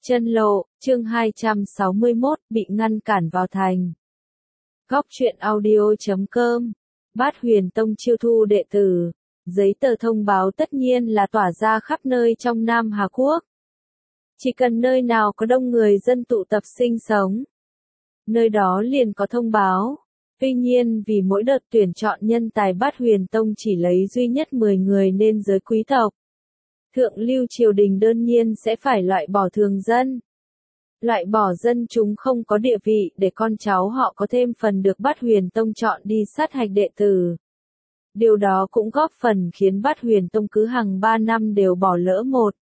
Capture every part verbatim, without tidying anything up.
Chân lộ, chương hai trăm sáu mươi mốt, bị ngăn cản vào thành. Góc truyện audio chấm com. Bát Huyền Tông chiêu thu đệ tử. Giấy tờ thông báo tất nhiên là tỏa ra khắp nơi trong Nam Hà Quốc. Chỉ cần nơi nào có đông người dân tụ tập sinh sống, nơi đó liền có thông báo. Tuy nhiên vì mỗi đợt tuyển chọn nhân tài Bát Huyền Tông chỉ lấy duy nhất mười người nên giới quý tộc. Thượng lưu triều đình đơn nhiên sẽ phải loại bỏ thường dân. Loại bỏ dân chúng không có địa vị để con cháu họ có thêm phần được Bát Huyền Tông chọn đi sát hạch đệ tử. Điều đó cũng góp phần khiến Bát Huyền Tông cứ hàng ba năm đều bỏ lỡ một,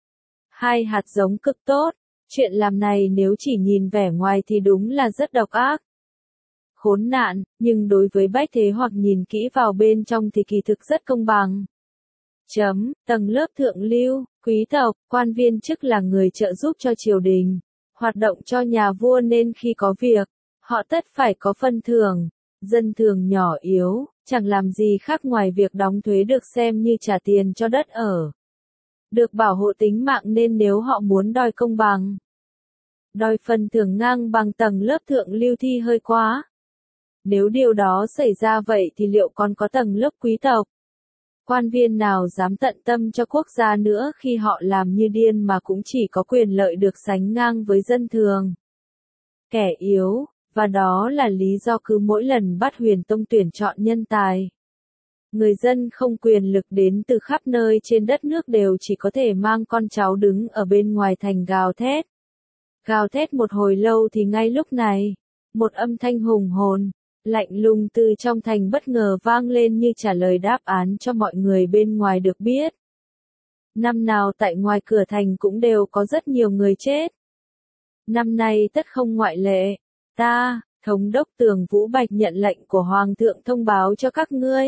hai hạt giống cực tốt. Chuyện làm này nếu chỉ nhìn vẻ ngoài thì đúng là rất độc ác, khốn nạn, nhưng đối với bách thế hoặc nhìn kỹ vào bên trong thì kỳ thực rất công bằng. Chấm, tầng lớp thượng lưu, quý tộc, quan viên chức là người trợ giúp cho triều đình, hoạt động cho nhà vua nên khi có việc, họ tất phải có phân thưởng. Dân thường nhỏ yếu, chẳng làm gì khác ngoài việc đóng thuế được xem như trả tiền cho đất ở. Được bảo hộ tính mạng nên nếu họ muốn đòi công bằng, đòi phần thưởng ngang bằng tầng lớp thượng lưu thì hơi quá. Nếu điều đó xảy ra vậy thì liệu còn có tầng lớp quý tộc, quan viên nào dám tận tâm cho quốc gia nữa khi họ làm như điên mà cũng chỉ có quyền lợi được sánh ngang với dân thường, kẻ yếu, và đó là lý do cứ mỗi lần Bát Huyền Tông tuyển chọn nhân tài, người dân không quyền lực đến từ khắp nơi trên đất nước đều chỉ có thể mang con cháu đứng ở bên ngoài thành gào thét. Gào thét một hồi lâu thì ngay lúc này, một âm thanh hùng hồn, lạnh lùng từ trong thành bất ngờ vang lên như trả lời đáp án cho mọi người bên ngoài được biết. Năm nào tại ngoài cửa thành cũng đều có rất nhiều người chết. Năm nay tất không ngoại lệ. Ta, Thống đốc Tường Vũ Bạch nhận lệnh của Hoàng thượng thông báo cho các ngươi.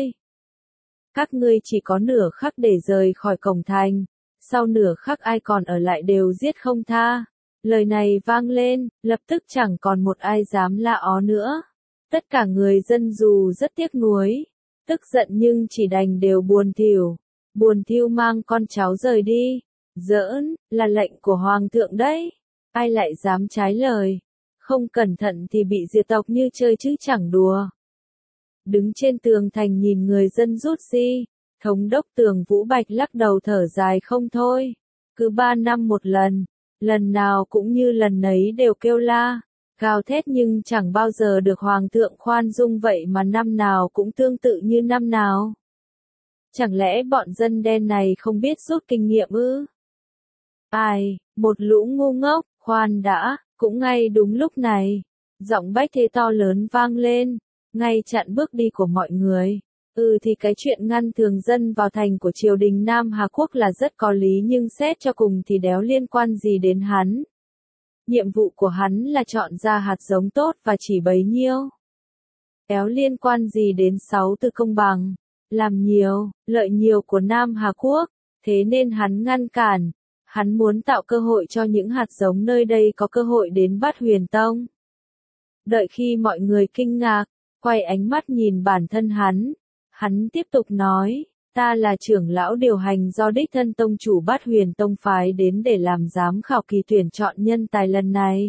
Các ngươi chỉ có nửa khắc để rời khỏi cổng thành, sau nửa khắc ai còn ở lại đều giết không tha. Lời này vang lên, lập tức chẳng còn một ai dám la ó nữa. Tất cả người dân dù rất tiếc nuối, tức giận nhưng chỉ đành đều buồn thiểu, buồn thiu mang con cháu rời đi. Giỡn, là lệnh của Hoàng thượng đấy, ai lại dám trái lời, không cẩn thận thì bị diệt tộc như chơi chứ chẳng đùa. Đứng trên tường thành nhìn người dân rút đi, Thống đốc Tường Vũ Bạch lắc đầu thở dài không thôi. Cứ ba năm một lần, lần nào cũng như lần nấy đều kêu la, gào thét nhưng chẳng bao giờ được Hoàng thượng khoan dung vậy mà năm nào cũng tương tự như năm nào. Chẳng lẽ bọn dân đen này không biết rút kinh nghiệm ư? Ai, một lũ ngu ngốc, khoan đã, cũng ngay đúng lúc này, giọng bách thế to lớn vang lên, ngay chặn bước đi của mọi người. Ừ thì cái chuyện ngăn thường dân vào thành của triều đình Nam Hà Quốc là rất có lý nhưng xét cho cùng thì đéo liên quan gì đến hắn. Nhiệm vụ của hắn là chọn ra hạt giống tốt và chỉ bấy nhiêu. Đéo liên quan gì đến sáu từ công bằng, làm nhiều, lợi nhiều của Nam Hà Quốc, thế nên hắn ngăn cản. Hắn muốn tạo cơ hội cho những hạt giống nơi đây có cơ hội đến Bát Huyền Tông. Đợi khi mọi người kinh ngạc, quay ánh mắt nhìn bản thân hắn, hắn tiếp tục nói, ta là trưởng lão điều hành do đích thân tông chủ Bát Huyền Tông phái đến để làm giám khảo kỳ tuyển chọn nhân tài lần này.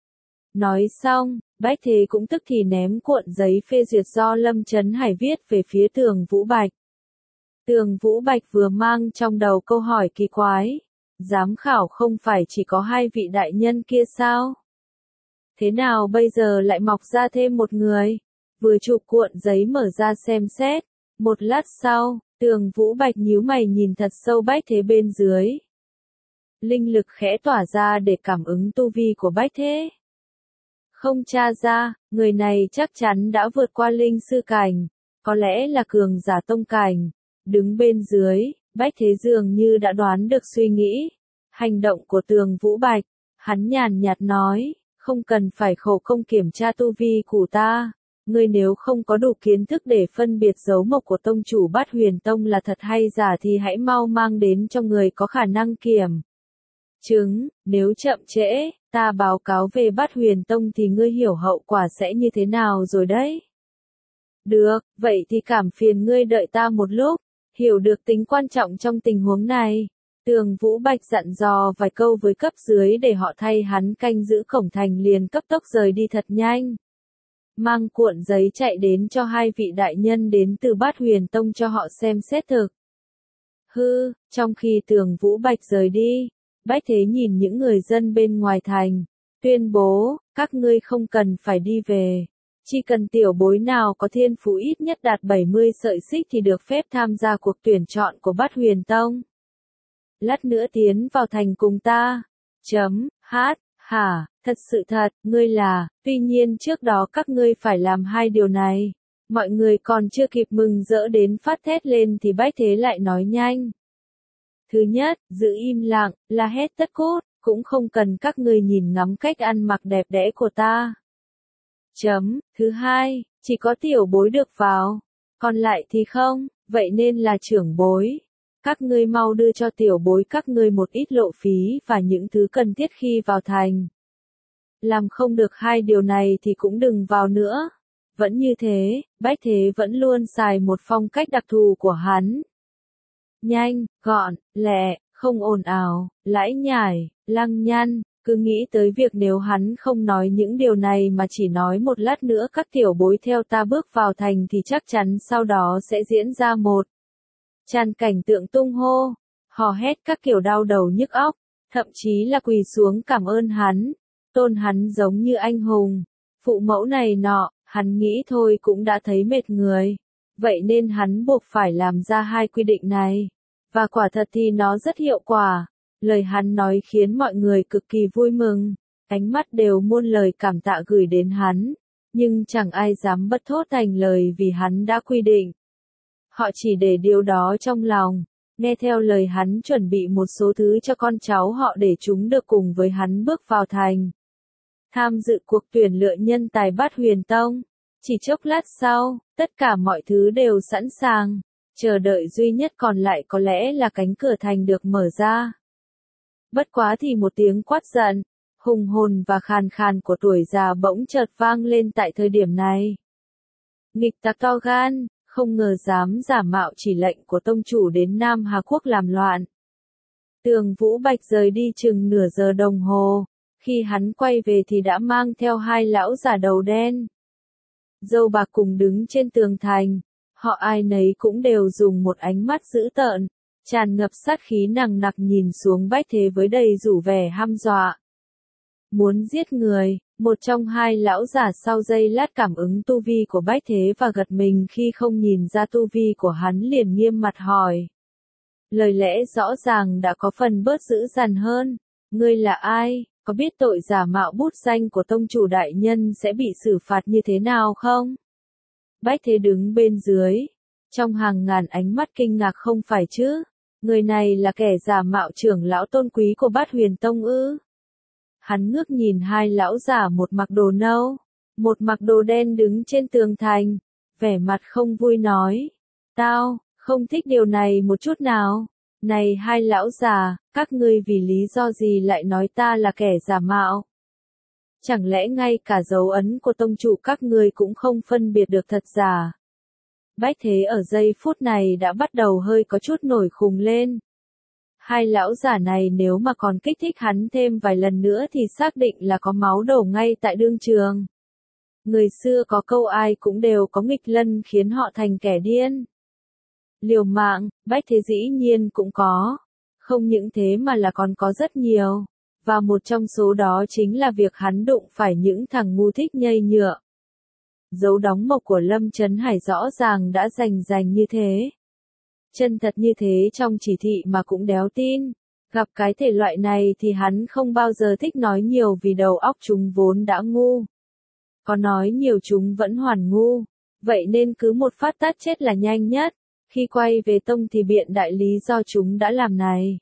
Nói xong, Bách Thế cũng tức thì ném cuộn giấy phê duyệt do Lâm Trấn Hải viết về phía Tường Vũ Bạch. Tường Vũ Bạch vừa mang trong đầu câu hỏi kỳ quái, giám khảo không phải chỉ có hai vị đại nhân kia sao? Thế nào bây giờ lại mọc ra thêm một người? Vừa chụp cuộn giấy mở ra xem xét, một lát sau, Tường Vũ Bạch nhíu mày nhìn thật sâu Bách Thế bên dưới. Linh lực khẽ tỏa ra để cảm ứng tu vi của Bách Thế. Không tra ra, người này chắc chắn đã vượt qua linh sư cảnh, có lẽ là cường giả tông cảnh. Đứng bên dưới, Bách Thế dường như đã đoán được suy nghĩ, hành động của Tường Vũ Bạch, hắn nhàn nhạt nói, không cần phải khổ công kiểm tra tu vi của ta. Ngươi nếu không có đủ kiến thức để phân biệt dấu mộc của tông chủ Bát Huyền Tông là thật hay giả thì hãy mau mang đến cho người có khả năng kiểm chứng, nếu chậm trễ, ta báo cáo về Bát Huyền Tông thì ngươi hiểu hậu quả sẽ như thế nào rồi đấy. Được, vậy thì cảm phiền ngươi đợi ta một lúc, hiểu được tính quan trọng trong tình huống này. Tường Vũ Bạch dặn dò vài câu với cấp dưới để họ thay hắn canh giữ cổng thành liền cấp tốc rời đi thật nhanh. Mang cuộn giấy chạy đến cho hai vị đại nhân đến từ Bát Huyền Tông cho họ xem xét thực. Hư, trong khi Tường Vũ Bạch rời đi, Bách Thế nhìn những người dân bên ngoài thành, tuyên bố, các ngươi không cần phải đi về. Chỉ cần tiểu bối nào có thiên phú ít nhất đạt bảy mươi sợi xích thì được phép tham gia cuộc tuyển chọn của Bát Huyền Tông. Lát nữa tiến vào thành cùng ta. Chấm, hát, hả, thật sự thật, ngươi là, tuy nhiên trước đó các ngươi phải làm hai điều này. Mọi người còn chưa kịp mừng rỡ đến phát thét lên thì Bách Thế lại nói nhanh. Thứ nhất, giữ im lặng, là hết tất cốt, cũng không cần các ngươi nhìn ngắm cách ăn mặc đẹp đẽ của ta. Chấm, thứ hai, chỉ có tiểu bối được vào, còn lại thì không, vậy nên là trưởng bối. Các ngươi mau đưa cho tiểu bối các ngươi một ít lộ phí và những thứ cần thiết khi vào thành. Làm không được hai điều này thì cũng đừng vào nữa. Vẫn như thế, Bách Thế vẫn luôn xài một phong cách đặc thù của hắn. Nhanh, gọn, lẹ, không ồn ào, lãi nhải, lăng nhăng, cứ nghĩ tới việc nếu hắn không nói những điều này mà chỉ nói một lát nữa các tiểu bối theo ta bước vào thành thì chắc chắn sau đó sẽ diễn ra một tràn cảnh tượng tung hô, hò hét các kiểu đau đầu nhức óc, thậm chí là quỳ xuống cảm ơn hắn, tôn hắn giống như anh hùng, phụ mẫu này nọ, hắn nghĩ thôi cũng đã thấy mệt người, vậy nên hắn buộc phải làm ra hai quy định này, và quả thật thì nó rất hiệu quả, lời hắn nói khiến mọi người cực kỳ vui mừng, ánh mắt đều muôn lời cảm tạ gửi đến hắn, nhưng chẳng ai dám bất thốt thành lời vì hắn đã quy định. Họ chỉ để điều đó trong lòng, nghe theo lời hắn chuẩn bị một số thứ cho con cháu họ để chúng được cùng với hắn bước vào thành. Tham dự cuộc tuyển lựa nhân tài Bát Huyền Tông. Chỉ chốc lát sau, tất cả mọi thứ đều sẵn sàng, chờ đợi duy nhất còn lại có lẽ là cánh cửa thành được mở ra. Bất quá thì một tiếng quát giận, hùng hồn và khàn khàn của tuổi già bỗng chợt vang lên tại thời điểm này. Nghịch tặc to gan, không ngờ dám giả mạo chỉ lệnh của tông chủ đến Nam Hà Quốc làm loạn. Tường Vũ Bạch rời đi chừng nửa giờ đồng hồ, khi hắn quay về thì đã mang theo hai lão già đầu đen. Dâu bạc cùng đứng trên tường thành, họ ai nấy cũng đều dùng một ánh mắt dữ tợn, tràn ngập sát khí nằng nặc nhìn xuống Bách Thế với đầy rủ vẻ hăm dọa. Muốn giết người, một trong hai lão giả sau giây lát cảm ứng tu vi của Bách Thế và gật mình khi không nhìn ra tu vi của hắn liền nghiêm mặt hỏi. Lời lẽ rõ ràng đã có phần bớt dữ dằn hơn, ngươi là ai, có biết tội giả mạo bút danh của tông chủ đại nhân sẽ bị xử phạt như thế nào không? Bách Thế đứng bên dưới, trong hàng ngàn ánh mắt kinh ngạc không phải chứ, người này là kẻ giả mạo trưởng lão tôn quý của Bát Huyền Tông ư? Hắn ngước nhìn hai lão giả một mặc đồ nâu, một mặc đồ đen đứng trên tường thành, vẻ mặt không vui nói, tao, không thích điều này một chút nào. Này hai lão già, các ngươi vì lý do gì lại nói ta là kẻ giả mạo? Chẳng lẽ ngay cả dấu ấn của tông chủ các ngươi cũng không phân biệt được thật giả? Bách Thế ở giây phút này đã bắt đầu hơi có chút nổi khùng lên. Hai lão giả này nếu mà còn kích thích hắn thêm vài lần nữa thì xác định là có máu đổ ngay tại đương trường. Người xưa có câu ai cũng đều có nghịch lân khiến họ thành kẻ điên. Liều mạng, Bách Thế dĩ nhiên cũng có. Không những thế mà là còn có rất nhiều. Và một trong số đó chính là việc hắn đụng phải những thằng ngu thích nhây nhựa. Dấu đóng mộc của Lâm Trấn Hải rõ ràng đã rành rành như thế. Chân thật như thế trong chỉ thị mà cũng đéo tin. Gặp cái thể loại này thì hắn không bao giờ thích nói nhiều vì đầu óc chúng vốn đã ngu. Có nói nhiều chúng vẫn hoàn ngu. Vậy nên cứ một phát tát chết là nhanh nhất. Khi quay về tông thì biện đại lý do chúng đã làm này,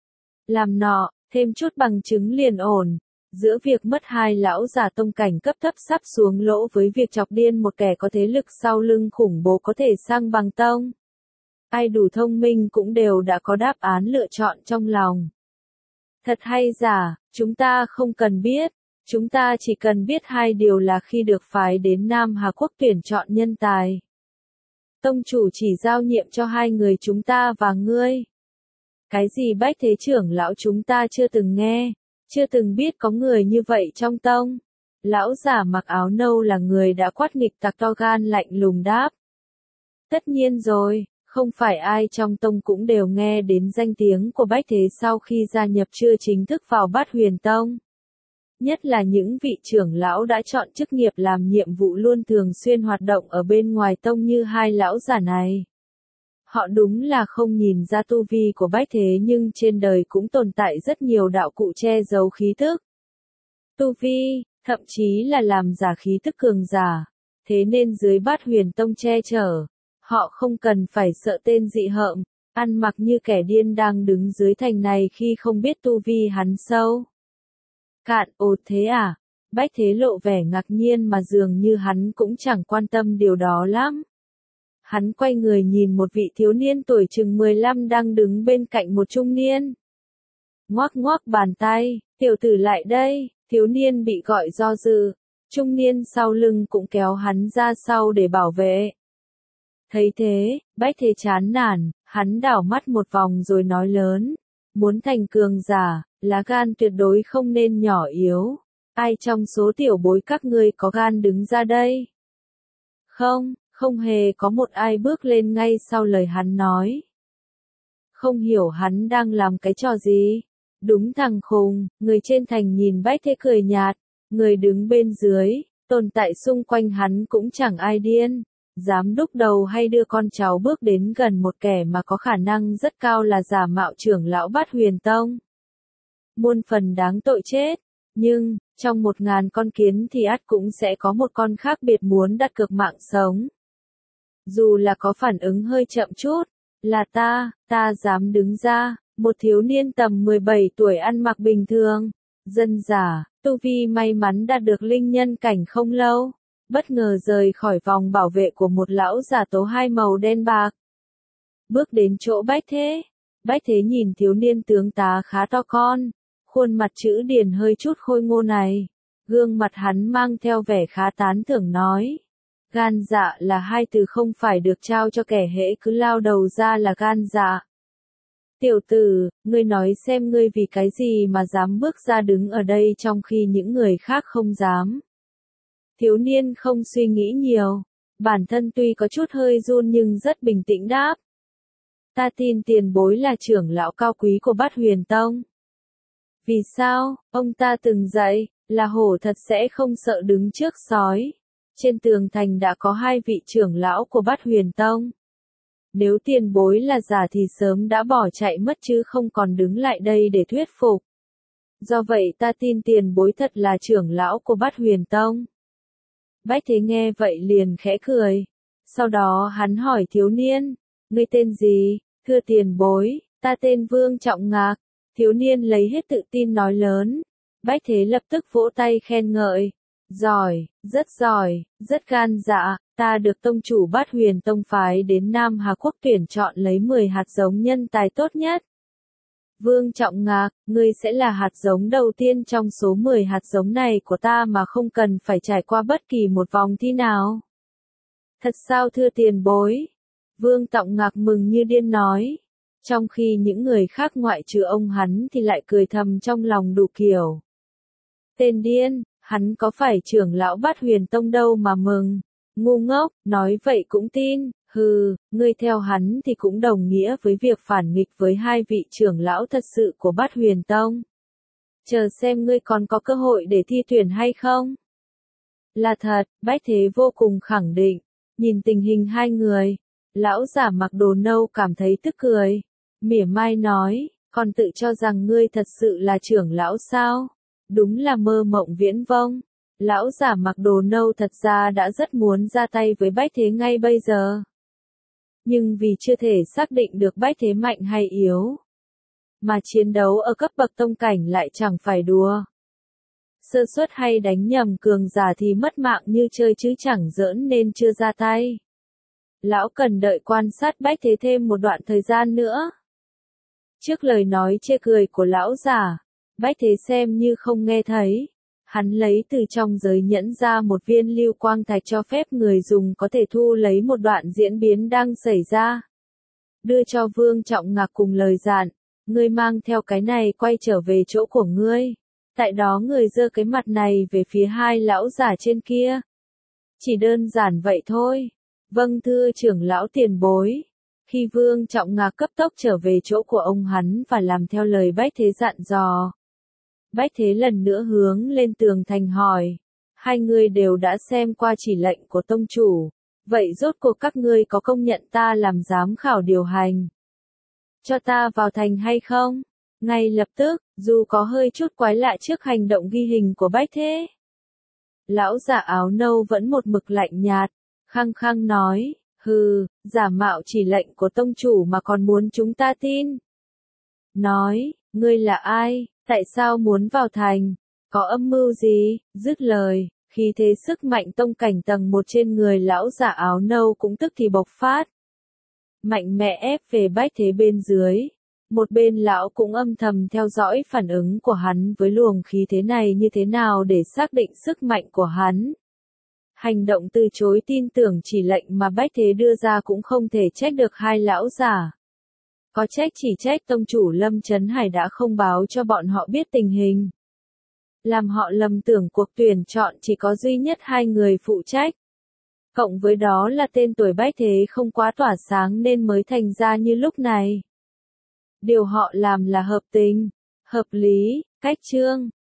làm nọ, thêm chút bằng chứng liền ổn. Giữa việc mất hai lão già tông cảnh cấp thấp sắp xuống lỗ với việc chọc điên một kẻ có thế lực sau lưng khủng bố có thể sang bằng tông. Ai đủ thông minh cũng đều đã có đáp án lựa chọn trong lòng. Thật hay giả, chúng ta không cần biết. Chúng ta chỉ cần biết hai điều là khi được phái đến Nam Hà Quốc tuyển chọn nhân tài. Tông chủ chỉ giao nhiệm cho hai người chúng ta và ngươi. Cái gì Bách Thế trưởng lão chúng ta chưa từng nghe, chưa từng biết có người như vậy trong tông. Lão giả mặc áo nâu là người đã quát nghịch tặc to gan lạnh lùng đáp. Tất nhiên rồi, không phải ai trong tông cũng đều nghe đến danh tiếng của Bách Thế sau khi gia nhập chưa chính thức vào Bát Huyền Tông. Nhất là những vị trưởng lão đã chọn chức nghiệp làm nhiệm vụ luôn thường xuyên hoạt động ở bên ngoài tông như hai lão giả này. Họ đúng là không nhìn ra tu vi của Bách Thế nhưng trên đời cũng tồn tại rất nhiều đạo cụ che giấu khí tức. Tu vi, thậm chí là làm giả khí tức cường giả. Thế nên dưới Bát Huyền Tông che chở, họ không cần phải sợ tên dị hợm, ăn mặc như kẻ điên đang đứng dưới thành này khi không biết tu vi hắn sâu. Cạn, ồ thế à? Bách Thế lộ vẻ ngạc nhiên mà dường như hắn cũng chẳng quan tâm điều đó lắm. Hắn quay người nhìn một vị thiếu niên tuổi chừng mười lăm đang đứng bên cạnh một trung niên. Ngoác ngoác bàn tay, tiểu tử lại đây, thiếu niên bị gọi do dự, trung niên sau lưng cũng kéo hắn ra sau để bảo vệ. Thấy thế, Bách Thế chán nản, hắn đảo mắt một vòng rồi nói lớn, muốn thành cường giả, lá gan tuyệt đối không nên nhỏ yếu. Ai trong số tiểu bối các ngươi có gan đứng ra đây? Không, không hề có một ai bước lên ngay sau lời hắn nói. Không hiểu hắn đang làm cái trò gì? Đúng thằng khùng, người trên thành nhìn Bách Thế cười nhạt, người đứng bên dưới, tồn tại xung quanh hắn cũng chẳng ai điên, dám đúc đầu hay đưa con cháu bước đến gần một kẻ mà có khả năng rất cao là giả mạo trưởng lão Bát Huyền Tông. Muôn phần đáng tội chết, nhưng, trong một ngàn con kiến thì ắt cũng sẽ có một con khác biệt muốn đặt cược mạng sống. Dù là có phản ứng hơi chậm chút, là ta, ta dám đứng ra, một thiếu niên tầm mười bảy tuổi ăn mặc bình thường, dân giả, tu vi may mắn đạt được linh nhân cảnh không lâu, bất ngờ rời khỏi vòng bảo vệ của một lão giả tố hai màu đen bạc. Bước đến chỗ Bách Thế, Bách Thế nhìn thiếu niên tướng tá khá to con, khuôn mặt chữ điển hơi chút khôi ngô này, gương mặt hắn mang theo vẻ khá tán thưởng nói. Gan dạ là hai từ không phải được trao cho kẻ hễ cứ lao đầu ra là gan dạ. Tiểu tử, ngươi nói xem ngươi vì cái gì mà dám bước ra đứng ở đây trong khi những người khác không dám. Thiếu niên không suy nghĩ nhiều, bản thân tuy có chút hơi run nhưng rất bình tĩnh đáp. Ta tin tiền bối là trưởng lão cao quý của Bát Huyền Tông. Vì sao, ông ta từng dạy, là hổ thật sẽ không sợ đứng trước sói. Trên tường thành đã có hai vị trưởng lão của Bát Huyền Tông. Nếu tiền bối là giả thì sớm đã bỏ chạy mất chứ không còn đứng lại đây để thuyết phục. Do vậy ta tin tiền bối thật là trưởng lão của Bát Huyền Tông. Bách Thế nghe vậy liền khẽ cười. Sau đó hắn hỏi thiếu niên, ngươi tên gì? Thưa tiền bối, ta tên Vương Trọng Ngạc. Thiếu niên lấy hết tự tin nói lớn. Bách Thế lập tức vỗ tay khen ngợi. Giỏi, rất giỏi, rất gan dạ, ta được tông chủ Bát Huyền Tông phái đến Nam Hà Quốc tuyển chọn lấy mười hạt giống nhân tài tốt nhất. Vương Trọng Ngạc, ngươi sẽ là hạt giống đầu tiên trong số mười hạt giống này của ta mà không cần phải trải qua bất kỳ một vòng thi nào. Thật sao thưa tiền bối? Vương Trọng Ngạc mừng như điên nói. Trong khi những người khác ngoại trừ ông hắn thì lại cười thầm trong lòng đủ kiểu. Tên điên, hắn có phải trưởng lão Bát Huyền Tông đâu mà mừng. Ngu ngốc, nói vậy cũng tin. Hừ, ngươi theo hắn thì cũng đồng nghĩa với việc phản nghịch với hai vị trưởng lão thật sự của Bát Huyền Tông. Chờ xem ngươi còn có cơ hội để thi tuyển hay không? Là thật, Bách Thế vô cùng khẳng định. Nhìn tình hình hai người, lão giả mặc đồ nâu cảm thấy tức cười. Mỉa mai nói, còn tự cho rằng ngươi thật sự là trưởng lão sao? Đúng là mơ mộng viễn vông. Lão giả mặc đồ nâu thật ra đã rất muốn ra tay với Bách Thế ngay bây giờ. Nhưng vì chưa thể xác định được Bách Thế mạnh hay yếu, mà chiến đấu ở cấp bậc tông cảnh lại chẳng phải đùa. Sơ suất hay đánh nhầm cường giả thì mất mạng như chơi chứ chẳng giỡn nên chưa ra tay. Lão cần đợi quan sát Bách Thế thêm một đoạn thời gian nữa. Trước lời nói chê cười của lão giả, Bách Thế xem như không nghe thấy. Hắn lấy từ trong giới nhẫn ra một viên lưu quang thạch cho phép người dùng có thể thu lấy một đoạn diễn biến đang xảy ra. Đưa cho Vương Trọng Ngạc cùng lời dặn, ngươi mang theo cái này quay trở về chỗ của ngươi. Tại đó người giơ cái mặt này về phía hai lão giả trên kia. Chỉ đơn giản vậy thôi. Vâng thưa trưởng lão tiền bối. Khi Vương Trọng Ngạc cấp tốc trở về chỗ của ông hắn và làm theo lời Bách Thế dặn dò. Bách Thế lần nữa hướng lên tường thành hỏi. Hai người đều đã xem qua chỉ lệnh của tông chủ. Vậy rốt cuộc các ngươi có công nhận ta làm giám khảo điều hành? Cho ta vào thành hay không? Ngay lập tức, dù có hơi chút quái lạ trước hành động ghi hình của Bách Thế. Lão giả áo nâu vẫn một mực lạnh nhạt, khăng khăng nói, hừ, giả mạo chỉ lệnh của tông chủ mà còn muốn chúng ta tin. Nói, ngươi là ai, tại sao muốn vào thành, có âm mưu gì, dứt lời, khi thế sức mạnh tông cảnh tầng một trên người lão giả áo nâu cũng tức thì bộc phát. Mạnh mẽ ép về Bách Thế bên dưới. Một bên lão cũng âm thầm theo dõi phản ứng của hắn với luồng khí thế này như thế nào để xác định sức mạnh của hắn. Hành động từ chối tin tưởng chỉ lệnh mà Bách Thế đưa ra cũng không thể trách được hai lão giả. Có trách chỉ trách tông chủ Lâm Chấn Hải đã không báo cho bọn họ biết tình hình. Làm họ lầm tưởng cuộc tuyển chọn chỉ có duy nhất hai người phụ trách. Cộng với đó là tên tuổi Bách Thế không quá tỏa sáng nên mới thành ra như lúc này. Điều họ làm là hợp tình, hợp lý, cách chương.